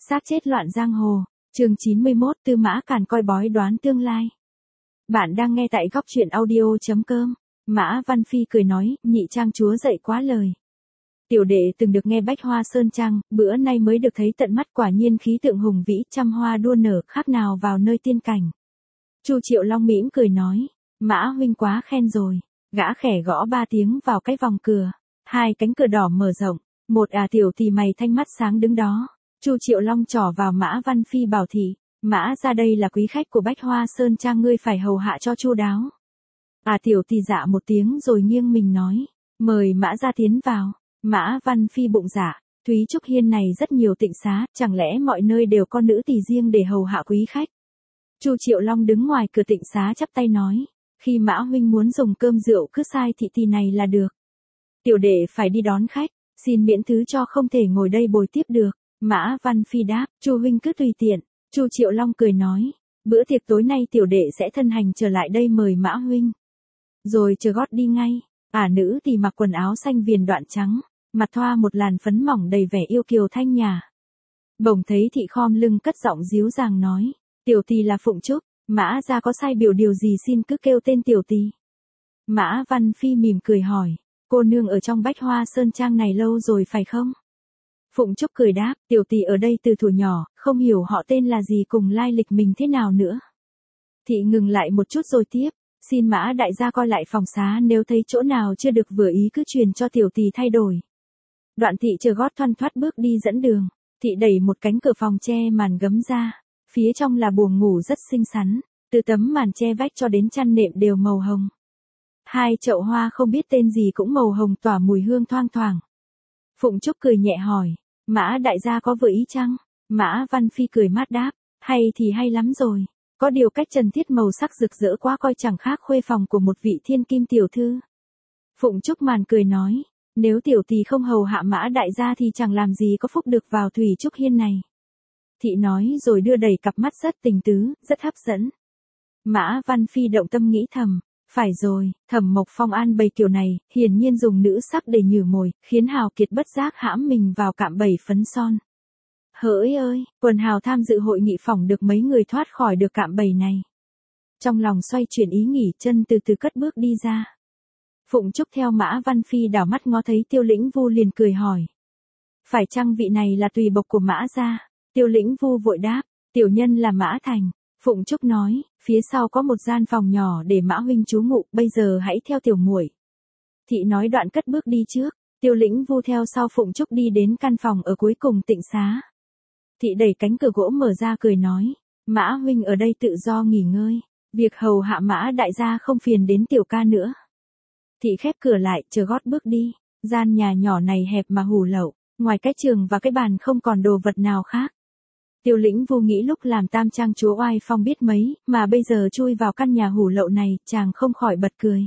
Xác chết loạn giang hồ, chương 91 Tư Mã Càn coi bói đoán tương lai. Bạn đang nghe tại góc truyện audio.com. Mã Văn Phi cười nói, nhị trang chúa dạy quá lời. Tiểu đệ từng được nghe Bách Hoa Sơn Trang, bữa nay mới được thấy tận mắt, quả nhiên khí tượng hùng vĩ, trăm hoa đua nở, khác nào vào nơi tiên cảnh. Chu Triệu Long mỉm cười nói, Mã huynh quá khen rồi. Gã khẽ gõ 3 tiếng vào cái vòng cửa. 2 cánh cửa đỏ mở rộng. Một tiểu tỷ mày thanh mắt sáng đứng đó. Chu Triệu Long trỏ vào Mã Văn Phi bảo thị, Mã ra đây là quý khách của Bách Hoa Sơn Trang, ngươi phải hầu hạ cho chu đáo. Tiểu tỷ dạ một tiếng rồi nghiêng mình nói, mời Mã ra tiến vào. Mã Văn Phi bụng dạ, Thúy Trúc Hiên này rất nhiều tịnh xá, chẳng lẽ mọi nơi đều có nữ tỳ riêng để hầu hạ quý khách. Chu Triệu Long đứng ngoài cửa tịnh xá chắp tay nói, khi Mã huynh muốn dùng cơm rượu cứ sai thị tỳ này là được. Tiểu đệ phải đi đón khách, xin miễn thứ cho không thể ngồi đây bồi tiếp được. Mã Văn Phi đáp, Chu huynh cứ tùy tiện. Chu Triệu Long cười nói, bữa tiệc tối nay tiểu đệ sẽ thân hành trở lại đây mời Mã huynh. Rồi chờ gót đi ngay. Nữ thì mặc quần áo xanh viền đoạn trắng, mặt thoa một làn phấn mỏng đầy vẻ yêu kiều thanh nhã. Bỗng thấy thị khom lưng cất giọng díu dàng nói, tiểu tỳ là Phụng Trúc, Mã gia có sai biểu điều gì xin cứ kêu tên tiểu tỳ. Mã Văn Phi mỉm cười hỏi, cô nương ở trong Bách Hoa Sơn Trang này lâu rồi phải không? Phụng Trúc cười đáp, tiểu tỳ ở đây từ thuở nhỏ, không hiểu họ tên là gì cùng lai lịch mình thế nào nữa. Thị ngừng lại một chút rồi tiếp, xin Mã đại gia coi lại phòng xá, nếu thấy chỗ nào chưa được vừa ý cứ truyền cho tiểu tỳ thay đổi. Đoạn thị chờ gót thoăn thoắt bước đi dẫn đường, thị đẩy một cánh cửa phòng che màn gấm ra, phía trong là buồng ngủ rất xinh xắn, từ tấm màn che vách cho đến chăn nệm đều màu hồng. 2 chậu hoa không biết tên gì cũng màu hồng tỏa mùi hương thoang thoảng. Phụng Trúc cười nhẹ hỏi, Mã đại gia có vừa ý chăng? Mã Văn Phi cười mát đáp, hay thì hay lắm rồi. Có điều cách trần thiết màu sắc rực rỡ quá coi chẳng khác khuê phòng của một vị thiên kim tiểu thư. Phụng Trúc màn cười nói, nếu tiểu tỳ không hầu hạ Mã đại gia thì chẳng làm gì có phúc được vào Thủy Trúc Hiên này. Thị nói rồi đưa đẩy cặp mắt rất tình tứ, rất hấp dẫn. Mã Văn Phi động tâm nghĩ thầm, phải rồi, Thẩm Mộc Phong an bày kiểu này, hiển nhiên dùng nữ sắc để nhử mồi, khiến hào kiệt bất giác hãm mình vào cạm bẫy phấn son. Hỡi ơi, quần hào tham dự hội nghị phỏng được mấy người thoát khỏi được cạm bẫy này. Trong lòng xoay chuyển ý nghỉ chân từ từ cất bước đi ra. Phụng Trúc theo Mã Văn Phi đảo mắt ngó thấy Tiêu Lĩnh Vu liền cười hỏi, phải chăng vị này là tùy bộc của Mã gia? Tiêu Lĩnh Vu vội đáp, tiểu nhân là Mã Thành. Phụng Trúc nói, phía sau có một gian phòng nhỏ để Mã huynh trú ngụ, bây giờ hãy theo tiểu muội. Thị nói đoạn cất bước đi trước, Tiêu Lĩnh Vu theo sau Phụng Trúc đi đến căn phòng ở cuối cùng tịnh xá. Thị đẩy cánh cửa gỗ mở ra cười nói, Mã huynh ở đây tự do nghỉ ngơi, việc hầu hạ Mã đại gia không phiền đến tiểu ca nữa. Thị khép cửa lại, chờ gót bước đi. Gian nhà nhỏ này hẹp mà hủ lậu, ngoài cái giường và cái bàn không còn đồ vật nào khác. Tiêu Lĩnh Vu nghĩ lúc làm tam trang chúa oai phong biết mấy, mà bây giờ chui vào căn nhà hủ lậu này, chàng không khỏi bật cười.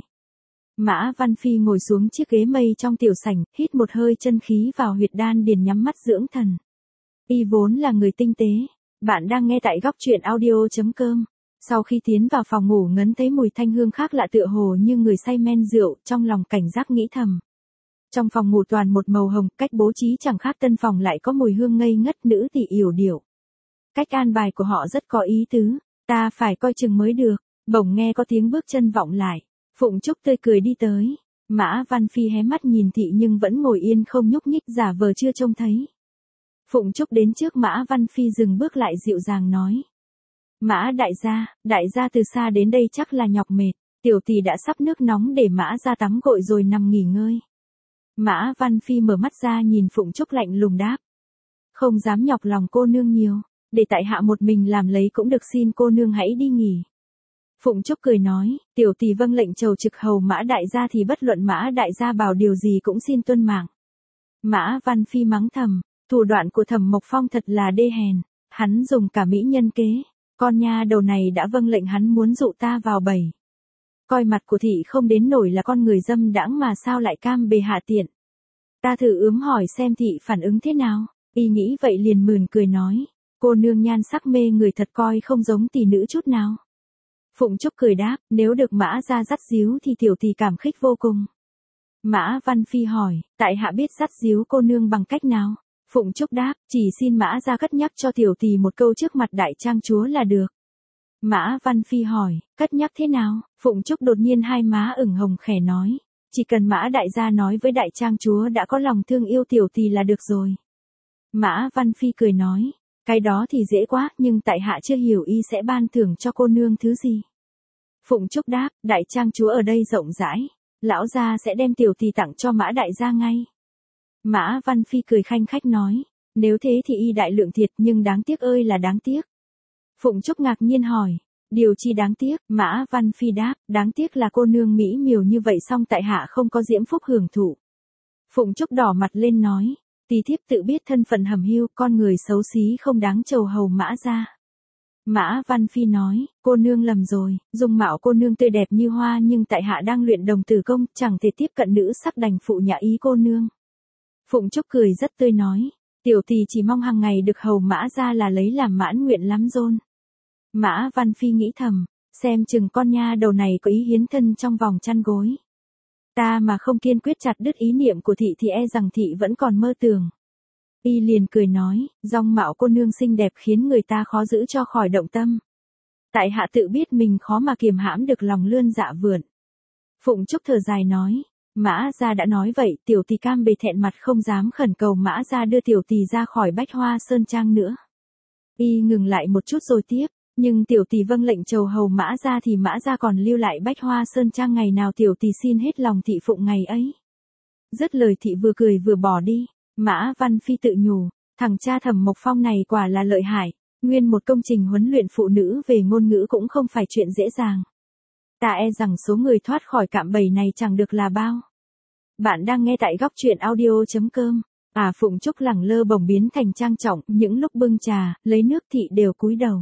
Mã Văn Phi ngồi xuống chiếc ghế mây trong tiểu sảnh, hít một hơi chân khí vào huyệt đan điền, nhắm mắt dưỡng thần. Y vốn là người tinh tế. Bạn đang nghe tại góc truyện audio.com. Sau khi tiến vào phòng ngủ ngấn thấy mùi thanh hương khác lạ tựa hồ như người say men rượu, trong lòng cảnh giác nghĩ thầm. Trong phòng ngủ toàn một màu hồng, cách bố trí chẳng khác tân phòng lại có mùi hương ngây ngất, nữ tỳ yểu điệu. Cách an bài của họ rất có ý tứ, ta phải coi chừng mới được. Bỗng nghe có tiếng bước chân vọng lại, Phụng Trúc tươi cười đi tới. Mã Văn Phi hé mắt nhìn thị nhưng vẫn ngồi yên không nhúc nhích, giả vờ chưa trông thấy. Phụng Trúc đến trước Mã Văn Phi dừng bước lại dịu dàng nói, Mã đại gia từ xa đến đây chắc là nhọc mệt, tiểu tỷ đã sắp nước nóng để Mã ra tắm gội rồi nằm nghỉ ngơi. Mã Văn Phi mở mắt ra nhìn Phụng Trúc lạnh lùng đáp, không dám nhọc lòng cô nương nhiều, để tại hạ một mình làm lấy cũng được, xin cô nương hãy đi nghỉ. Phụng Trúc cười nói, tiểu tỷ vâng lệnh chầu trực hầu Mã đại gia thì bất luận Mã đại gia bảo điều gì cũng xin tuân mạng. Mã Văn Phi mắng thầm, thủ đoạn của Thẩm Mộc Phong thật là đê hèn, hắn dùng cả mỹ nhân kế, con nha đầu này đã vâng lệnh hắn muốn dụ ta vào bẫy. Coi mặt của thị không đến nổi là con người dâm đãng mà sao lại cam bề hạ tiện. Ta thử ướm hỏi xem thị phản ứng thế nào. Y nghĩ vậy liền mỉm cười nói, cô nương nhan sắc mê người thật, coi không giống tỷ nữ chút nào. Phụng Trúc cười đáp, nếu được Mã ra dắt díu thì tiểu tỷ cảm khích vô cùng. Mã Văn Phi hỏi, tại hạ biết dắt díu cô nương bằng cách nào? Phụng Trúc đáp, chỉ xin Mã gia cất nhắc cho tiểu tỳ một câu trước mặt đại trang chúa là được. Mã Văn Phi hỏi, cất nhắc thế nào? Phụng Trúc đột nhiên hai má ửng hồng khẽ nói, chỉ cần Mã đại gia nói với đại trang chúa đã có lòng thương yêu tiểu tỳ là được rồi. Mã Văn Phi cười nói, cái đó thì dễ quá, nhưng tại hạ chưa hiểu y sẽ ban thưởng cho cô nương thứ gì. Phụng Trúc đáp, đại trang chúa ở đây rộng rãi, lão gia sẽ đem tiểu tỳ tặng cho Mã đại gia ngay. Mã Văn Phi cười khanh khách nói, nếu thế thì y đại lượng thiệt, nhưng đáng tiếc ơi là đáng tiếc. Phụng Trúc ngạc nhiên hỏi, điều chi đáng tiếc? Mã Văn Phi đáp, đáng tiếc là cô nương mỹ miều như vậy song tại hạ không có diễm phúc hưởng thụ. Phụng Trúc đỏ mặt lên nói, tỳ thiếp tự biết thân phận hầm hiu, con người xấu xí không đáng trầu hầu Mã gia. Mã Văn Phi nói, cô nương lầm rồi, dung mạo cô nương tươi đẹp như hoa nhưng tại hạ đang luyện đồng tử công, chẳng thể tiếp cận nữ sắc đành phụ nhã ý cô nương. Phụng Trúc cười rất tươi nói, tiểu tỳ chỉ mong hàng ngày được hầu Mã gia là lấy làm mãn nguyện lắm rôn. Mã Văn Phi nghĩ thầm, xem chừng con nha đầu này có ý hiến thân trong vòng chăn gối. Ta mà không kiên quyết chặt đứt ý niệm của thị thì e rằng thị vẫn còn mơ tưởng. Y liền cười nói, dòng mạo cô nương xinh đẹp khiến người ta khó giữ cho khỏi động tâm. Tại hạ tự biết mình khó mà kiềm hãm được lòng lươn dạ vượn. Phụng Trúc thở dài nói, Mã gia đã nói vậy, tiểu tỳ cam bề thẹn mặt không dám khẩn cầu Mã gia đưa tiểu tỳ ra khỏi Bách Hoa Sơn Trang nữa. Y ngừng lại một chút rồi tiếp, nhưng tiểu tỳ vâng lệnh chầu hầu Mã gia thì Mã gia còn lưu lại Bách Hoa Sơn Trang ngày nào tiểu tỳ xin hết lòng thị phụng ngày ấy. Dứt lời thị vừa cười vừa bỏ đi. Mã Văn Phi tự nhủ, thằng cha Thẩm Mộc Phong này quả là lợi hại, nguyên một công trình huấn luyện phụ nữ về ngôn ngữ cũng không phải chuyện dễ dàng. Ta e rằng số người thoát khỏi cạm bẫy này chẳng được là bao. Bạn đang nghe tại góc truyện audio.com. Phụng Trúc lẳng lơ bỗng biến thành trang trọng, những lúc bưng trà, lấy nước thị đều cúi đầu.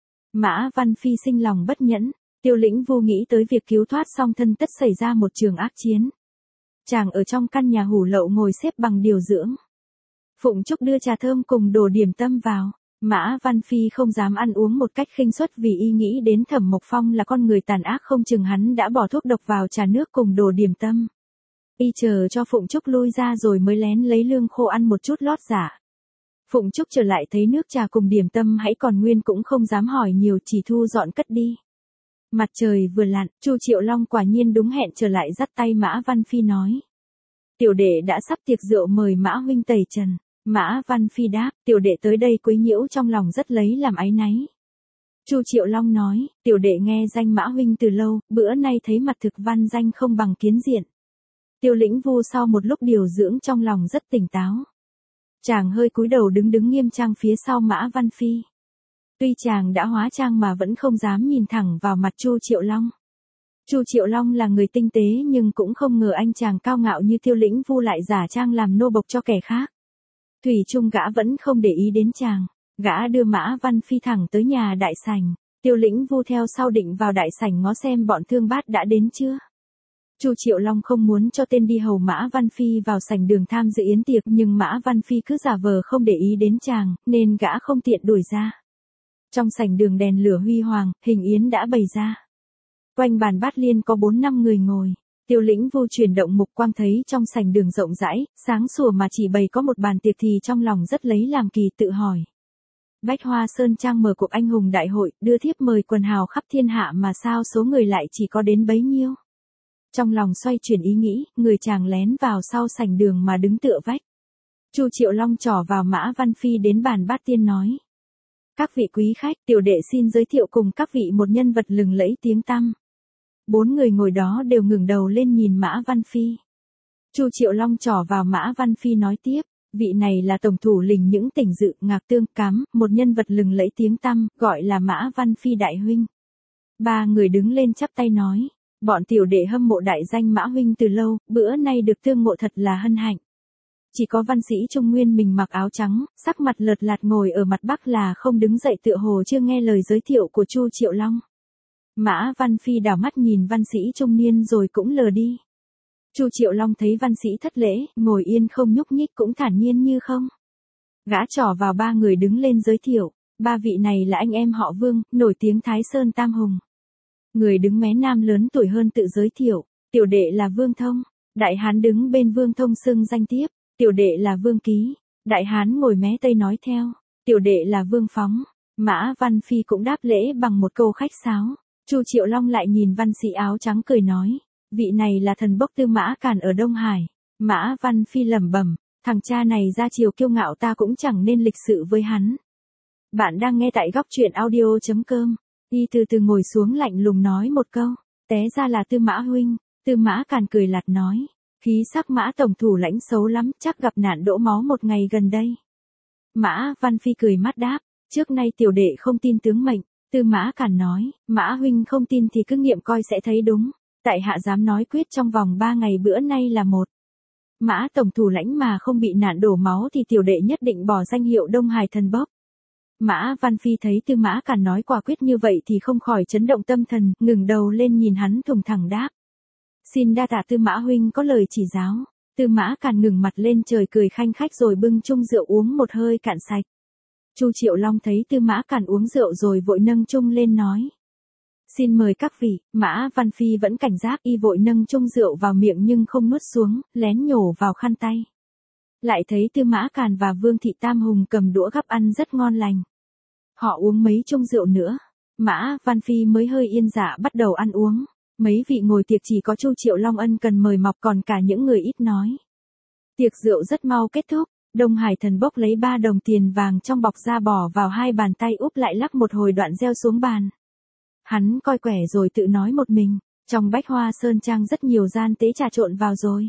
Mã Văn Phi sinh lòng bất nhẫn, Tiêu Lĩnh vô nghĩ tới việc cứu thoát song thân tất xảy ra một trường ác chiến. Chàng ở trong căn nhà hủ lậu ngồi xếp bằng điều dưỡng. Phụng Trúc đưa trà thơm cùng đồ điểm tâm vào. Mã Văn Phi không dám ăn uống một cách khinh suất vì y nghĩ đến Thẩm Mộc Phong là con người tàn ác, không chừng hắn đã bỏ thuốc độc vào trà nước cùng đồ điểm tâm. Y chờ cho Phụng Trúc lui ra rồi mới lén lấy lương khô ăn một chút lót dạ. Phụng Trúc trở lại thấy nước trà cùng điểm tâm hãy còn nguyên cũng không dám hỏi nhiều, chỉ thu dọn cất đi. Mặt trời vừa lặn, Chu Triệu Long quả nhiên đúng hẹn trở lại dắt tay Mã Văn Phi nói. Tiểu đệ đã sắp tiệc rượu mời Mã huynh tẩy trần. Mã Văn Phi đáp, tiểu đệ tới đây quấy nhiễu trong lòng rất lấy làm áy náy. Chu Triệu Long nói, tiểu đệ nghe danh Mã huynh từ lâu, bữa nay thấy mặt thực văn danh không bằng kiến diện. Tiêu Lĩnh Vu sau một lúc điều dưỡng trong lòng rất tỉnh táo. Chàng hơi cúi đầu đứng nghiêm trang phía sau Mã Văn Phi. Tuy chàng đã hóa trang mà vẫn không dám nhìn thẳng vào mặt Chu Triệu Long. Chu Triệu Long là người tinh tế nhưng cũng không ngờ anh chàng cao ngạo như Tiêu Lĩnh Vu lại giả trang làm nô bộc cho kẻ khác. Thủy chung gã vẫn không để ý đến chàng. Gã đưa Mã Văn Phi thẳng tới nhà đại sảnh. Tiêu Lĩnh Vu theo sau định vào đại sảnh ngó xem bọn thương bát đã đến chưa. Chu Triệu Long không muốn cho tên đi hầu Mã Văn Phi vào sảnh đường tham dự yến tiệc, nhưng Mã Văn Phi cứ giả vờ không để ý đến chàng, nên gã không tiện đuổi ra. Trong sảnh đường đèn lửa huy hoàng, hình yến đã bày ra. Quanh bàn bát liên có 4-5 người ngồi. Tiêu Lĩnh Vu chuyển động mục quang thấy trong sảnh đường rộng rãi, sáng sủa mà chỉ bày có một bàn tiệc thì trong lòng rất lấy làm kỳ, tự hỏi. Bách Hoa Sơn Trang mở cuộc anh hùng đại hội, đưa thiếp mời quần hào khắp thiên hạ mà sao số người lại chỉ có đến bấy nhiêu. Trong lòng xoay chuyển ý nghĩ, người chàng lén vào sau sảnh đường mà đứng tựa vách. Chu Triệu Long trỏ vào Mã Văn Phi đến bàn bát tiên nói. Các vị quý khách, tiểu đệ xin giới thiệu cùng các vị một nhân vật lừng lẫy tiếng tăm. 4 người ngồi đó đều ngẩng đầu lên nhìn Mã Văn Phi. Chu Triệu Long trỏ vào Mã Văn Phi nói tiếp, vị này là tổng thủ lĩnh những tỉnh Dự, Ngạc Tương, Cám, một nhân vật lừng lẫy tiếng tăm, gọi là Mã Văn Phi đại huynh. 3 người đứng lên chắp tay nói, bọn tiểu đệ hâm mộ đại danh Mã huynh từ lâu, bữa nay được tương ngộ thật là hân hạnh. Chỉ có văn sĩ Trung Nguyên mình mặc áo trắng, sắc mặt lợt lạt ngồi ở mặt bắc là không đứng dậy, tựa hồ chưa nghe lời giới thiệu của Chu Triệu Long. Mã Văn Phi đảo mắt nhìn văn sĩ trung niên rồi cũng lờ đi. Chu Triệu Long thấy văn sĩ thất lễ, ngồi yên không nhúc nhích cũng thản nhiên như không. Gã trỏ vào 3 người đứng lên giới thiệu, 3 vị này là anh em họ Vương, nổi tiếng Thái Sơn Tam Hùng. Người đứng mé nam lớn tuổi hơn tự giới thiệu, tiểu đệ là Vương Thông. Đại hán đứng bên Vương Thông xưng danh tiếp, tiểu đệ là Vương Ký. Đại hán ngồi mé tây nói theo, tiểu đệ là Vương Phóng. Mã Văn Phi cũng đáp lễ bằng một câu khách sáo. Chu Triệu Long lại nhìn văn sĩ áo trắng cười nói, vị này là thần bốc Tư Mã Càn ở Đông Hải. Mã Văn Phi lẩm bẩm, thằng cha này ra chiều kiêu ngạo ta cũng chẳng nên lịch sự với hắn. Bạn đang nghe tại góc truyện audio.com. Y từ từ ngồi xuống lạnh lùng nói một câu, té ra là Tư Mã huynh. Tư Mã Càn cười lạt nói, khí sắc Mã tổng thủ lãnh xấu lắm, chắc gặp nạn đổ máu một ngày gần đây. Mã Văn Phi cười mắt đáp, trước nay tiểu đệ không tin tướng mệnh. Tư Mã Càn nói, Mã huynh không tin thì cứ nghiệm coi sẽ thấy đúng. Tại hạ dám nói quyết trong vòng 3 ngày bữa nay là một. Mã tổng thủ lãnh mà không bị nạn đổ máu thì tiểu đệ nhất định bỏ danh hiệu Đông Hải thần bốc. Mã Văn Phi thấy Tư Mã Càn nói quả quyết như vậy thì không khỏi chấn động tâm thần, ngừng đầu lên nhìn hắn thùng thẳng đáp. Xin đa tạ Tư Mã huynh có lời chỉ giáo. Tư Mã Càn ngừng mặt lên trời cười khanh khách rồi bưng chung rượu uống một hơi cạn sạch. Chu Triệu Long thấy Tư Mã Càn uống rượu rồi vội nâng chung lên nói. Xin mời các vị. Mã Văn Phi vẫn cảnh giác, y vội nâng chung rượu vào miệng nhưng không nuốt xuống, lén nhổ vào khăn tay. Lại thấy Tư Mã Càn và Vương Thị Tam Hùng cầm đũa gắp ăn rất ngon lành. Họ uống mấy chung rượu nữa. Mã Văn Phi mới hơi yên dạ bắt đầu ăn uống. Mấy vị ngồi tiệc chỉ có Chu Triệu Long ân cần mời mọc, còn cả những người ít nói. Tiệc rượu rất mau kết thúc. Đông Hải thần bốc lấy 3 đồng tiền vàng trong bọc ra bỏ vào 2 bàn tay úp lại lắc một hồi đoạn gieo xuống bàn. Hắn coi quẻ rồi tự nói một mình, trong Bách Hoa Sơn Trang rất nhiều gian tế trà trộn vào rồi.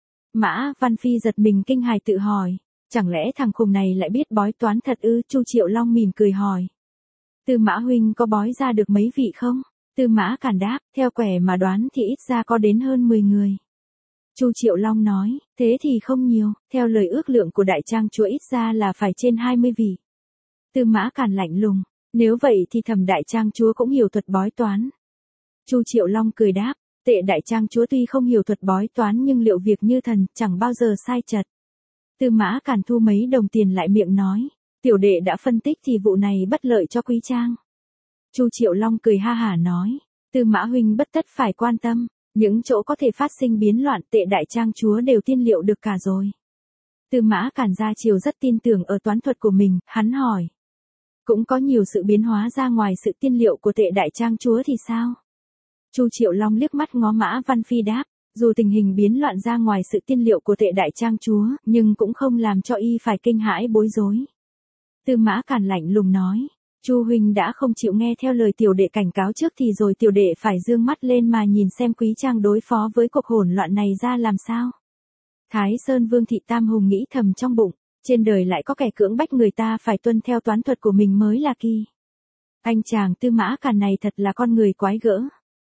Mã Văn Phi giật mình kinh hài tự hỏi, chẳng lẽ thằng khùng này lại biết bói toán thật ư? Chu Triệu Long mỉm cười hỏi. Tư Mã huynh có bói ra được mấy vị không? Tư Mã Càn đáp, theo quẻ mà đoán thì ít ra có đến hơn 10 người. Chu Triệu Long nói, thế thì không nhiều, theo lời ước lượng của đại trang chúa ít ra là phải trên 20 vị. Tư Mã Càn lạnh lùng, nếu vậy thì Thẩm đại trang chúa cũng hiểu thuật bói toán. Chu Triệu Long cười đáp, Tệ đại trang chúa tuy không hiểu thuật bói toán nhưng liệu việc như thần, chẳng bao giờ sai chật. Tư Mã Càn thu mấy đồng tiền lại miệng nói, tiểu đệ đã phân tích thì vụ này bất lợi cho quý trang. Chu Triệu Long cười ha hả nói, Tư Mã huynh bất tất phải quan tâm, những chỗ có thể phát sinh biến loạn Tệ đại trang chúa đều tiên liệu được cả rồi. Tư Mã Càn ra chiều rất tin tưởng ở toán thuật của mình, hắn hỏi. Cũng có nhiều sự biến hóa ra ngoài sự tiên liệu của Tệ đại trang chúa thì sao? Chu Triệu Long liếc mắt ngó Mã Văn Phi đáp, dù tình hình biến loạn ra ngoài sự tiên liệu của Tệ đại trang chúa, nhưng cũng không làm cho y phải kinh hãi bối rối. Tư Mã Càn lạnh lùng nói, Chu huynh đã không chịu nghe theo lời tiểu đệ cảnh cáo trước thì rồi tiểu đệ phải dương mắt lên mà nhìn xem quý trang đối phó với cuộc hỗn loạn này ra làm sao. Thái Sơn Vương Thị Tam Hùng nghĩ thầm trong bụng, trên đời lại có kẻ cưỡng bách người ta phải tuân theo toán thuật của mình mới là kỳ. Anh chàng Tư Mã Càn này thật là con người quái gỡ.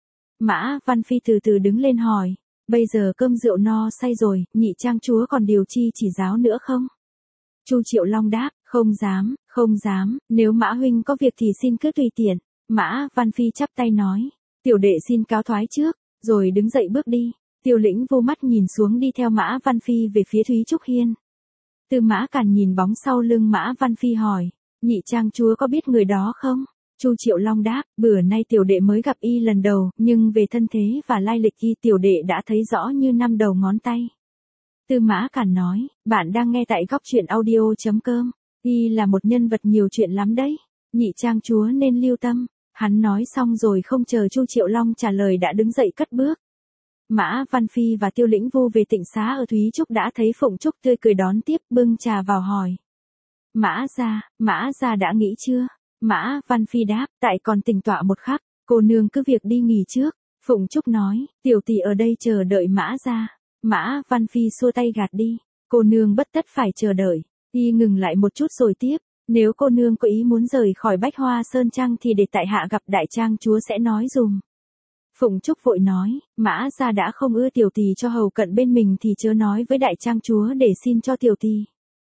Mã Văn Phi từ từ đứng lên hỏi, bây giờ cơm rượu no say rồi, nhị trang chúa còn điều chi chỉ giáo nữa không? Chu Triệu Long đáp, không dám, nếu Mã huynh có việc thì xin cứ tùy tiện. Mã Văn Phi chắp tay nói, tiểu đệ xin cáo thoái trước, rồi đứng dậy bước đi. Tiêu Lĩnh vô mắt nhìn xuống đi theo Mã Văn Phi về phía Thúy Trúc Hiên. Tư Mã Càn nhìn bóng sau lưng Mã Văn Phi hỏi, nhị trang chúa có biết người đó không? Chu Triệu Long đáp, bữa nay tiểu đệ mới gặp y lần đầu, nhưng về thân thế và lai lịch y tiểu đệ đã thấy rõ như năm đầu ngón tay. Tư Mã Càn nói, bạn đang nghe tại góc truyện audio.com, y là một nhân vật nhiều chuyện lắm đấy, nhị trang chúa nên lưu tâm. Hắn nói xong rồi không chờ Chu Triệu Long trả lời đã đứng dậy cất bước. Mã Văn Phi và Tiêu Lĩnh Vu về tịnh xá ở Thúy Trúc đã thấy Phụng Trúc tươi cười đón tiếp, bưng trà vào hỏi. Mã gia đã nghĩ chưa? Mã Văn Phi đáp, tại còn tỉnh tọa một khắc, cô nương cứ việc đi nghỉ trước. Phụng Trúc nói, tiểu tỷ ở đây chờ đợi Mã gia. Mã Văn Phi xua tay gạt đi, cô nương bất tất phải chờ đợi. Y ngừng lại một chút rồi tiếp, nếu cô nương có ý muốn rời khỏi Bách Hoa Sơn Trang thì để tại hạ gặp đại trang chúa sẽ nói dùm. Phụng Trúc vội nói, Mã gia đã không ưa tiểu tỷ cho hầu cận bên mình thì chớ nói với đại trang chúa để xin cho tiểu tỷ.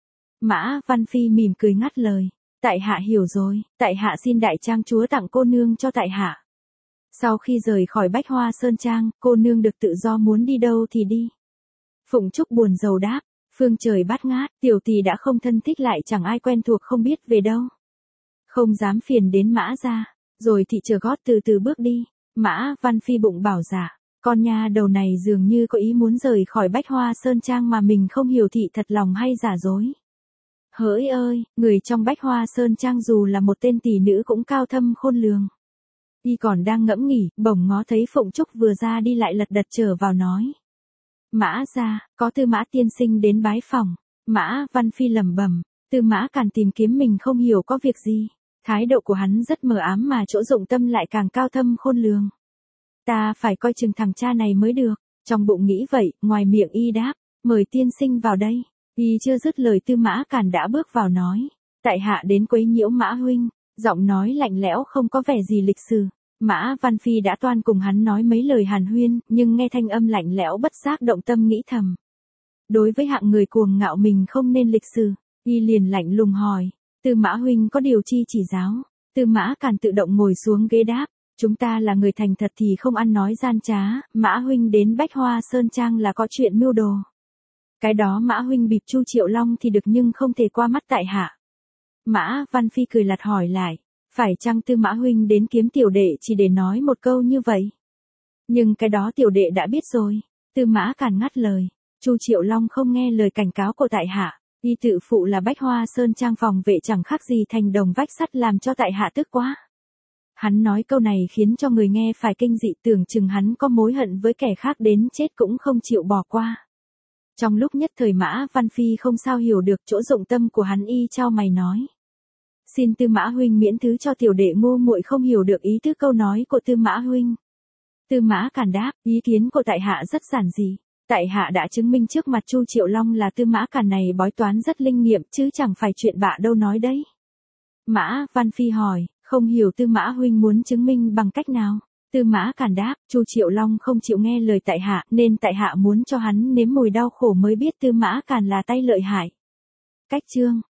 Mã Văn Phi mỉm cười ngắt lời, tại hạ hiểu rồi, tại hạ xin đại trang chúa tặng cô nương cho tại hạ. Sau khi rời khỏi Bách Hoa Sơn Trang, cô nương được tự do muốn đi đâu thì đi. Phụng Trúc buồn rầu đáp, phương trời bát ngát, tiểu tỷ đã không thân thích lại chẳng ai quen thuộc không biết về đâu. Không dám phiền đến Mã gia, rồi thị chờ gót từ từ bước đi. Mã Văn Phi bụng bảo dạ, con nha đầu này dường như có ý muốn rời khỏi Bách Hoa Sơn Trang mà mình không hiểu thị thật lòng hay giả dối. Hỡi ơi, người trong Bách Hoa Sơn Trang dù là một tên tỷ nữ cũng cao thâm khôn lường. Y còn đang ngẫm nghĩ, bỗng ngó thấy Phụng Trúc vừa ra đi lại lật đật trở vào nói. Mã gia, có Tư Mã tiên sinh đến bái phòng. Mã Văn Phi lẩm bẩm, Tư Mã Càn tìm kiếm mình không hiểu có việc gì. Thái độ của hắn rất mờ ám mà chỗ Dụng Tâm lại càng cao thâm khôn lường. Ta phải coi chừng thằng cha này mới được. Trong bụng nghĩ vậy, ngoài miệng y đáp, mời tiên sinh vào đây. Y chưa dứt lời Tư Mã Càn đã bước vào nói. Tại hạ đến quấy nhiễu Mã huynh. Giọng nói lạnh lẽo không có vẻ gì lịch sự. Mã Văn Phi đã toan cùng hắn nói mấy lời hàn huyên, nhưng nghe thanh âm lạnh lẽo bất giác động tâm nghĩ thầm. Đối với hạng người cuồng ngạo mình không nên lịch sự. Y liền lạnh lùng hỏi, Tư Mã huynh có điều chi chỉ giáo? Tư Mã Càn tự động ngồi xuống ghế đáp, chúng ta là người thành thật thì không ăn nói gian trá, Mã huynh đến Bách Hoa Sơn Trang là có chuyện mưu đồ. Cái đó Mã huynh bịp Chu Triệu Long thì được nhưng không thể qua mắt tại hạ. Mã Văn Phi cười lạt hỏi lại, phải chăng Tư Mã huynh đến kiếm tiểu đệ chỉ để nói một câu như vậy? Nhưng cái đó tiểu đệ đã biết rồi. Tư Mã Càn ngắt lời, Chu Triệu Long không nghe lời cảnh cáo của tại hạ, y tự phụ là Bách Hoa Sơn Trang phòng vệ chẳng khác gì thành đồng vách sắt làm cho tại hạ tức quá. Hắn nói câu này khiến cho người nghe phải kinh dị, tưởng chừng hắn có mối hận với kẻ khác đến chết cũng không chịu bỏ qua. Trong lúc nhất thời Mã Văn Phi không sao hiểu được chỗ Dụng Tâm của hắn, y chau mày nói. Xin Tư Mã huynh miễn thứ cho tiểu đệ ngu muội không hiểu được ý tứ câu nói của Tư Mã huynh. Tư Mã Càn đáp, ý kiến của tại hạ rất giản dị. Tại hạ đã chứng minh trước mặt Chu Triệu Long là Tư Mã Càn này bói toán rất linh nghiệm chứ chẳng phải chuyện bạ đâu nói đấy. Mã Văn Phi hỏi, không hiểu Tư Mã huynh muốn chứng minh bằng cách nào? Tư Mã Càn đáp, Chu Triệu Long không chịu nghe lời tại hạ nên tại hạ muốn cho hắn nếm mùi đau khổ mới biết Tư Mã Càn là tay lợi hại. Cách chương